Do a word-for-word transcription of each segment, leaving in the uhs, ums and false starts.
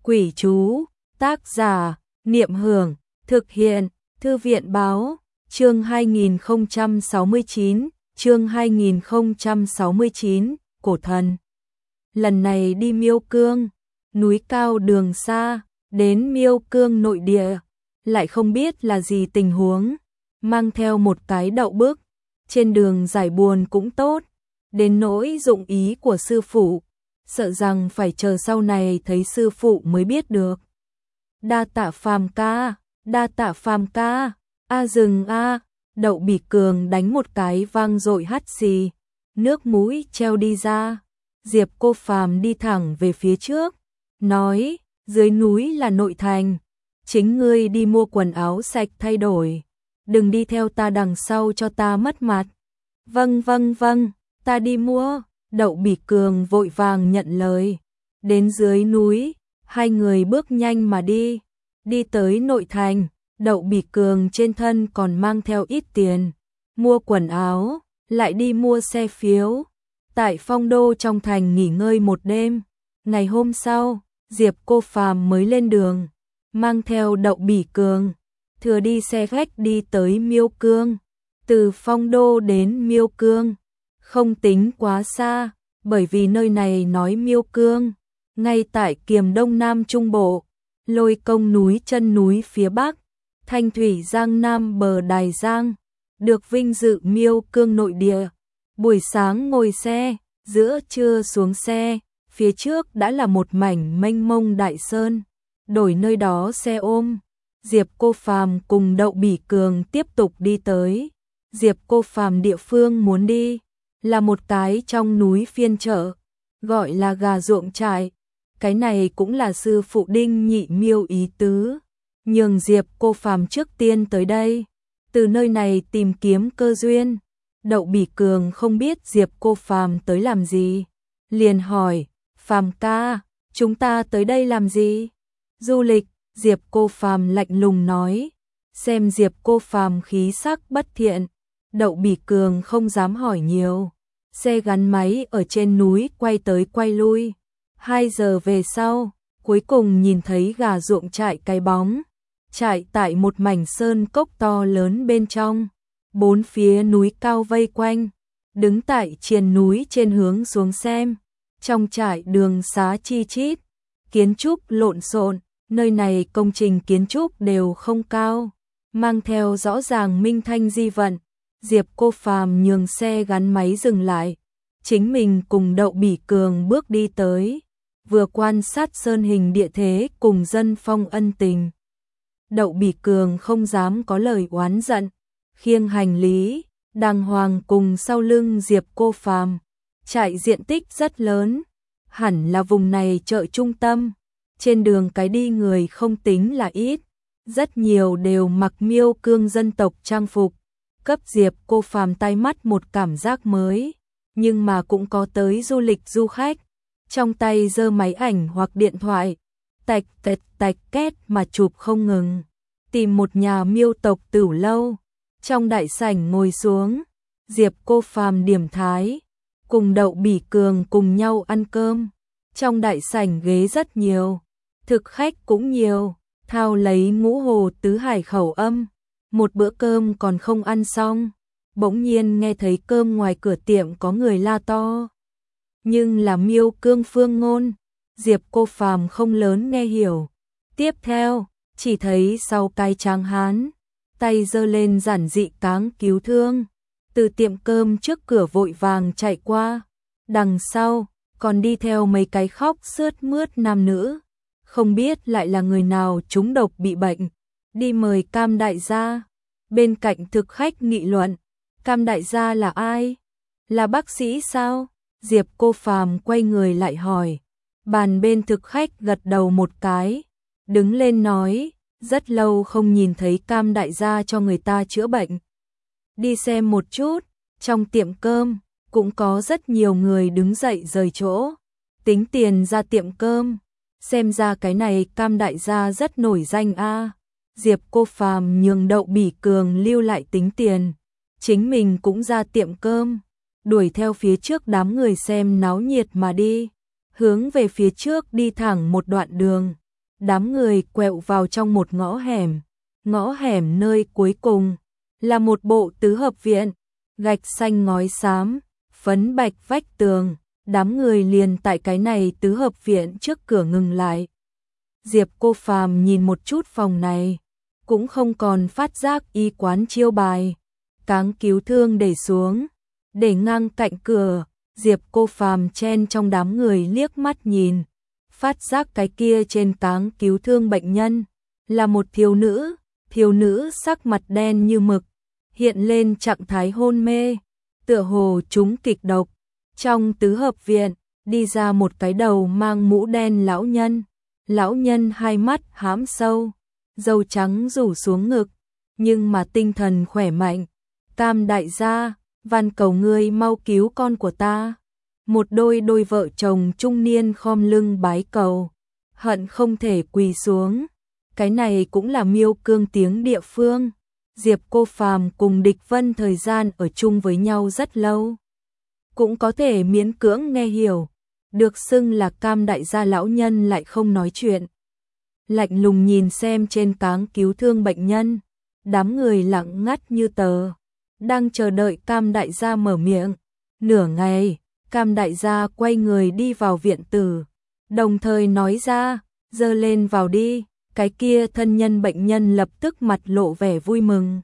Quỷ chú, tác giả, Niệm Hưởng, thực hiện, Thư viện báo, chương hai nghìn không trăm sáu mươi chín, chương hai nghìn không trăm sáu mươi chín, cổ thần. Lần này đi Miêu Cương, núi cao đường xa, đến Miêu Cương nội địa, lại không biết là gì tình huống, mang theo một cái đậu bức, trên đường giải buồn cũng tốt, đến nỗi dụng ý của sư phụ, sợ rằng phải chờ sau này thấy sư phụ mới biết được. Đa tạ Phàm ca, đa tạ Phàm ca, a dừng a, Đậu Bỉ Cường đánh một cái vang dội hắt xì, nước mũi treo đi ra. Diệp Cô Phàm đi thẳng về phía trước, nói, dưới núi là nội thành, chính ngươi đi mua quần áo sạch thay đổi, đừng đi theo ta đằng sau cho ta mất mặt. Vâng vâng vâng, ta đi mua. Đậu Bỉ Cường vội vàng nhận lời. Đến dưới núi, hai người bước nhanh mà đi. Đi tới nội thành, Đậu Bỉ Cường trên thân còn mang theo ít tiền. Mua quần áo, lại đi mua xe phiếu. Tại Phong Đô trong thành nghỉ ngơi một đêm. Ngày hôm sau, Diệp Cô Phàm mới lên đường, mang theo Đậu Bỉ Cường, thừa đi xe khách đi tới Miêu Cương. Từ Phong Đô đến Miêu Cương không tính quá xa, bởi vì nơi này nói Miêu Cương, ngay tại Kiềm Đông Nam Trung Bộ, Lôi Công núi chân núi phía Bắc, Thanh Thủy Giang Nam bờ Đài Giang, được vinh dự Miêu Cương nội địa. Buổi sáng ngồi xe, giữa trưa xuống xe, phía trước đã là một mảnh mênh mông đại sơn, đổi nơi đó xe ôm. Diệp Cô Phàm cùng Đậu Bỉ Cường tiếp tục đi tới. Diệp Cô Phàm địa phương muốn đi là một cái trong núi phiên chợ, gọi là gà ruộng trại. Cái này cũng là sư phụ Đinh Nhị Miêu ý tứ, nhường Diệp Cô Phàm trước tiên tới đây, từ nơi này tìm kiếm cơ duyên. Đậu Bỉ Cường không biết Diệp Cô Phàm tới làm gì, liền hỏi, Phàm ca, chúng ta tới đây làm gì? Du lịch. Diệp Cô Phàm lạnh lùng nói. Xem Diệp Cô Phàm khí sắc bất thiện, Đậu Bỉ Cường không dám hỏi nhiều. Xe gắn máy ở trên núi quay tới quay lui. Hai giờ về sau, cuối cùng nhìn thấy gà ruộng trại cái bóng. Trại tại một mảnh sơn cốc to lớn bên trong. Bốn phía núi cao vây quanh. Đứng tại triền núi trên hướng xuống xem. Trong trại đường xá chi chít, kiến trúc lộn xộn. Nơi này công trình kiến trúc đều không cao, mang theo rõ ràng minh thanh di vận. Diệp Cô Phàm nhường xe gắn máy dừng lại, chính mình cùng Đậu Bỉ Cường bước đi tới, vừa quan sát sơn hình địa thế cùng dân phong ân tình. Đậu Bỉ Cường không dám có lời oán giận, khiêng hành lý, đàng hoàng cùng sau lưng Diệp Cô Phàm. Trại diện tích rất lớn, hẳn là vùng này chợ trung tâm. Trên đường cái đi người không tính là ít, rất nhiều đều mặc Miêu Cương dân tộc trang phục, cấp Diệp Cô Phàm tai mắt một cảm giác mới, nhưng mà cũng có tới du lịch du khách, trong tay giơ máy ảnh hoặc điện thoại, tạch tạch tạch két mà chụp không ngừng. Tìm một nhà Miêu tộc tửu lâu, trong đại sảnh ngồi xuống, Diệp Cô Phàm điểm thái, cùng Đậu Bỉ Cường cùng nhau ăn cơm. Trong đại sảnh ghế rất nhiều, thực khách cũng nhiều, thao lấy ngũ hồ tứ hải khẩu âm. Một bữa cơm còn không ăn xong, bỗng nhiên nghe thấy cơm ngoài cửa tiệm có người la to. Nhưng là Miêu Cương phương ngôn, Diệp Cô Phàm không lớn nghe hiểu. Tiếp theo, chỉ thấy sau cái tráng hán, tay giơ lên giản dị cáng cứu thương, từ tiệm cơm trước cửa vội vàng chạy qua. Đằng sau, còn đi theo mấy cái khóc sướt mướt nam nữ. Không biết lại là người nào trúng độc bị bệnh, đi mời Cam đại gia. Bên cạnh thực khách nghị luận, Cam đại gia là ai? Là bác sĩ sao? Diệp Cô Phàm quay người lại hỏi. Bàn bên thực khách gật đầu một cái, đứng lên nói, rất lâu không nhìn thấy Cam đại gia cho người ta chữa bệnh. Đi xem một chút. Trong tiệm cơm cũng có rất nhiều người đứng dậy rời chỗ, tính tiền ra tiệm cơm. Xem ra cái này Cam đại gia rất nổi danh a. Diệp Cô Phàm nhường Đậu Bỉ Cường lưu lại tính tiền, chính mình cũng ra tiệm cơm, đuổi theo phía trước đám người xem náo nhiệt mà đi, hướng về phía trước đi thẳng một đoạn đường, đám người quẹo vào trong một ngõ hẻm. Ngõ hẻm nơi cuối cùng là một bộ tứ hợp viện, gạch xanh ngói xám, phấn bạch vách tường. Đám người liền tại cái này tứ hợp viện trước cửa ngừng lại. Diệp Cô Phàm nhìn một chút phòng này, cũng không còn phát giác y quán chiêu bài. Cáng cứu thương để xuống, để ngang cạnh cửa. Diệp Cô Phàm chen trong đám người liếc mắt nhìn, phát giác cái kia trên cáng cứu thương bệnh nhân là một thiếu nữ. Thiếu nữ sắc mặt đen như mực, hiện lên trạng thái hôn mê, tựa hồ trúng kịch độc. Trong tứ hợp viện, đi ra một cái đầu mang mũ đen lão nhân. Lão nhân hai mắt hãm sâu, râu trắng rủ xuống ngực, nhưng mà tinh thần khỏe mạnh. Cam đại gia, van cầu ngươi mau cứu con của ta. Một đôi đôi vợ chồng trung niên khom lưng bái cầu, hận không thể quỳ xuống. Cái này cũng là Miêu Cương tiếng địa phương. Diệp Cô Phàm cùng Địch Vân thời gian ở chung với nhau rất lâu, cũng có thể miễn cưỡng nghe hiểu. Được xưng là Cam đại gia lão nhân lại không nói chuyện, lạnh lùng nhìn xem trên cáng cứu thương bệnh nhân. Đám người lặng ngắt như tờ, đang chờ đợi Cam đại gia mở miệng. Nửa ngày, Cam đại gia quay người đi vào viện tử, đồng thời nói ra, giơ lên vào đi. Cái kia thân nhân bệnh nhân lập tức mặt lộ vẻ vui mừng.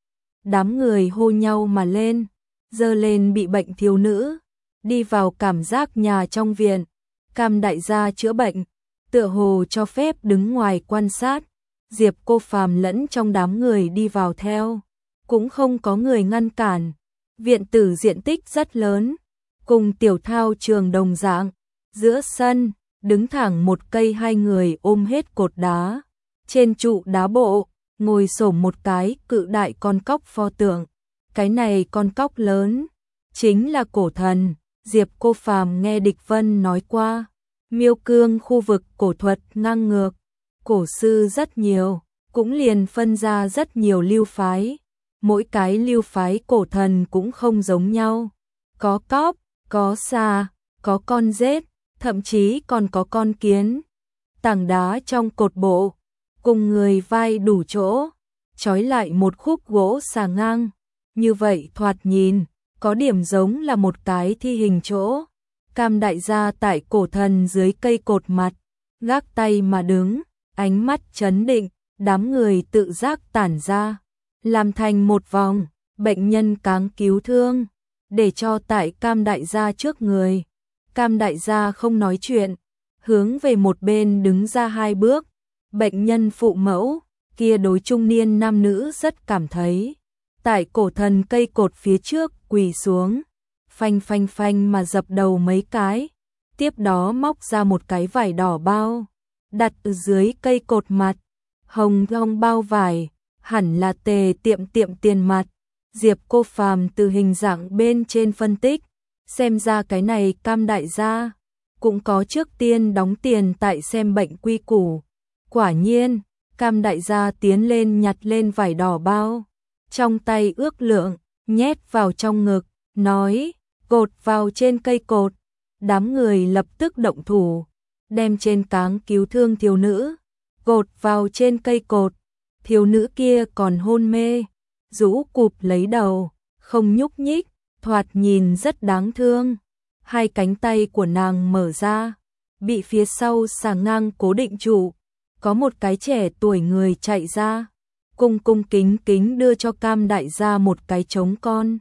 Đám người hô nhau mà lên, giơ lên bị bệnh thiếu nữ, đi vào cảm giác nhà trong viện. Cam đại gia chữa bệnh, tựa hồ cho phép đứng ngoài quan sát. Diệp Cô Phàm lẫn trong đám người đi vào theo, cũng không có người ngăn cản. Viện tử diện tích rất lớn, cùng tiểu thao trường đồng dạng. Giữa sân, đứng thẳng một cây hai người ôm hết cột đá. Trên trụ đá bộ, ngồi xổm một cái cự đại con cóc pho tượng. Cái này con cóc lớn, chính là cổ thần. Diệp Cô Phàm nghe Địch Vân nói qua, Miêu Cương khu vực cổ thuật ngang ngược, cổ sư rất nhiều, cũng liền phân ra rất nhiều lưu phái. Mỗi cái lưu phái cổ thần cũng không giống nhau. Có cóc, có xà, có con rết, thậm chí còn có con kiến. Tảng đá trong cột bộ, cùng người vai đủ chỗ, trói lại một khúc gỗ xà ngang. Như vậy thoạt nhìn, có điểm giống là một cái thi hình chỗ. Cam đại gia tại cổ thần dưới cây cột mặt, gác tay mà đứng, ánh mắt chấn định. Đám người tự giác tản ra, làm thành một vòng. Bệnh nhân cáng cứu thương, để cho tại Cam đại gia trước người. Cam đại gia không nói chuyện, hướng về một bên đứng ra hai bước. Bệnh nhân phụ mẫu, kia đối trung niên nam nữ rất cảm thấy. Tại cổ thần cây cột phía trước quỳ xuống, phanh phanh phanh mà dập đầu mấy cái. Tiếp đó móc ra một cái vải đỏ bao, đặt ở dưới cây cột mặt. Hồng gong bao vải, hẳn là tề tiệm tiệm tiền mặt. Diệp Cô Phàm từ hình dạng bên trên phân tích, xem ra cái này Cam đại gia cũng có trước tiên đóng tiền tại xem bệnh quy củ. Quả nhiên, Cam đại gia tiến lên nhặt lên vải đỏ bao, trong tay ước lượng, nhét vào trong ngực, nói, cột vào trên cây cột. Đám người lập tức động thủ, đem trên cáng cứu thương thiếu nữ, cột vào trên cây cột. Thiếu nữ kia còn hôn mê, rũ cụp lấy đầu, không nhúc nhích, thoạt nhìn rất đáng thương. Hai cánh tay của nàng mở ra, bị phía sau xà ngang cố định trụ. Có một cái trẻ tuổi người chạy ra, cung cung kính kính đưa cho Cam đại gia một cái trống con.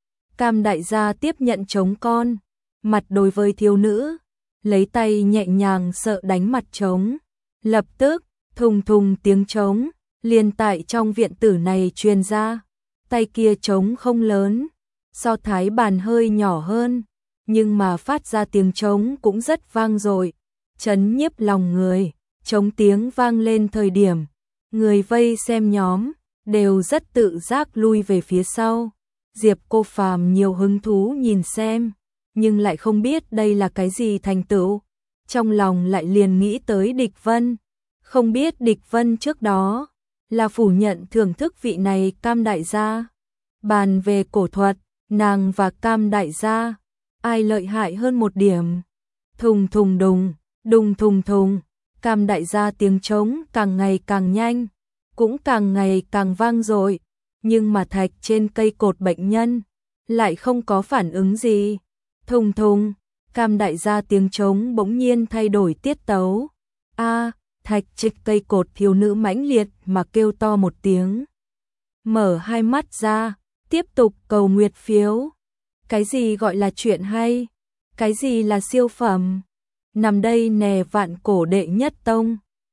Cam đại gia tiếp nhận trống con, mặt đối với thiếu nữ, lấy tay nhẹ nhàng sợ đánh mặt trống. Lập tức, thùng thùng tiếng trống, liền tại trong viện tử này truyền ra. Tay kia trống không lớn, so thái bàn hơi nhỏ hơn, nhưng mà phát ra tiếng trống cũng rất vang dội, chấn nhiếp lòng người. Trống tiếng vang lên thời điểm, người vây xem nhóm đều rất tự giác lui về phía sau. Diệp Cô Phàm nhiều hứng thú nhìn xem, nhưng lại không biết đây là cái gì thành tựu. Trong lòng lại liền nghĩ tới Địch Vân, không biết Địch Vân trước đó là phủ nhận thưởng thức vị này Cam đại gia. Bàn về cổ thuật, nàng và Cam đại gia, ai lợi hại hơn một điểm? Thùng thùng đùng, đùng thùng thùng. Cam đại gia tiếng trống càng ngày càng nhanh, cũng càng ngày càng vang dội, nhưng mà thạch trên cây cột bệnh nhân lại không có phản ứng gì. Thùng thùng, Cam đại gia tiếng trống bỗng nhiên thay đổi tiết tấu. A, thạch trên cây cột thiếu nữ mãnh liệt mà kêu to một tiếng. Mở hai mắt ra, tiếp tục cầu nguyệt phiếu. Cái gì gọi là chuyện hay? Cái gì là siêu phẩm? Nằm đây nè vạn cổ đệ nhất tông.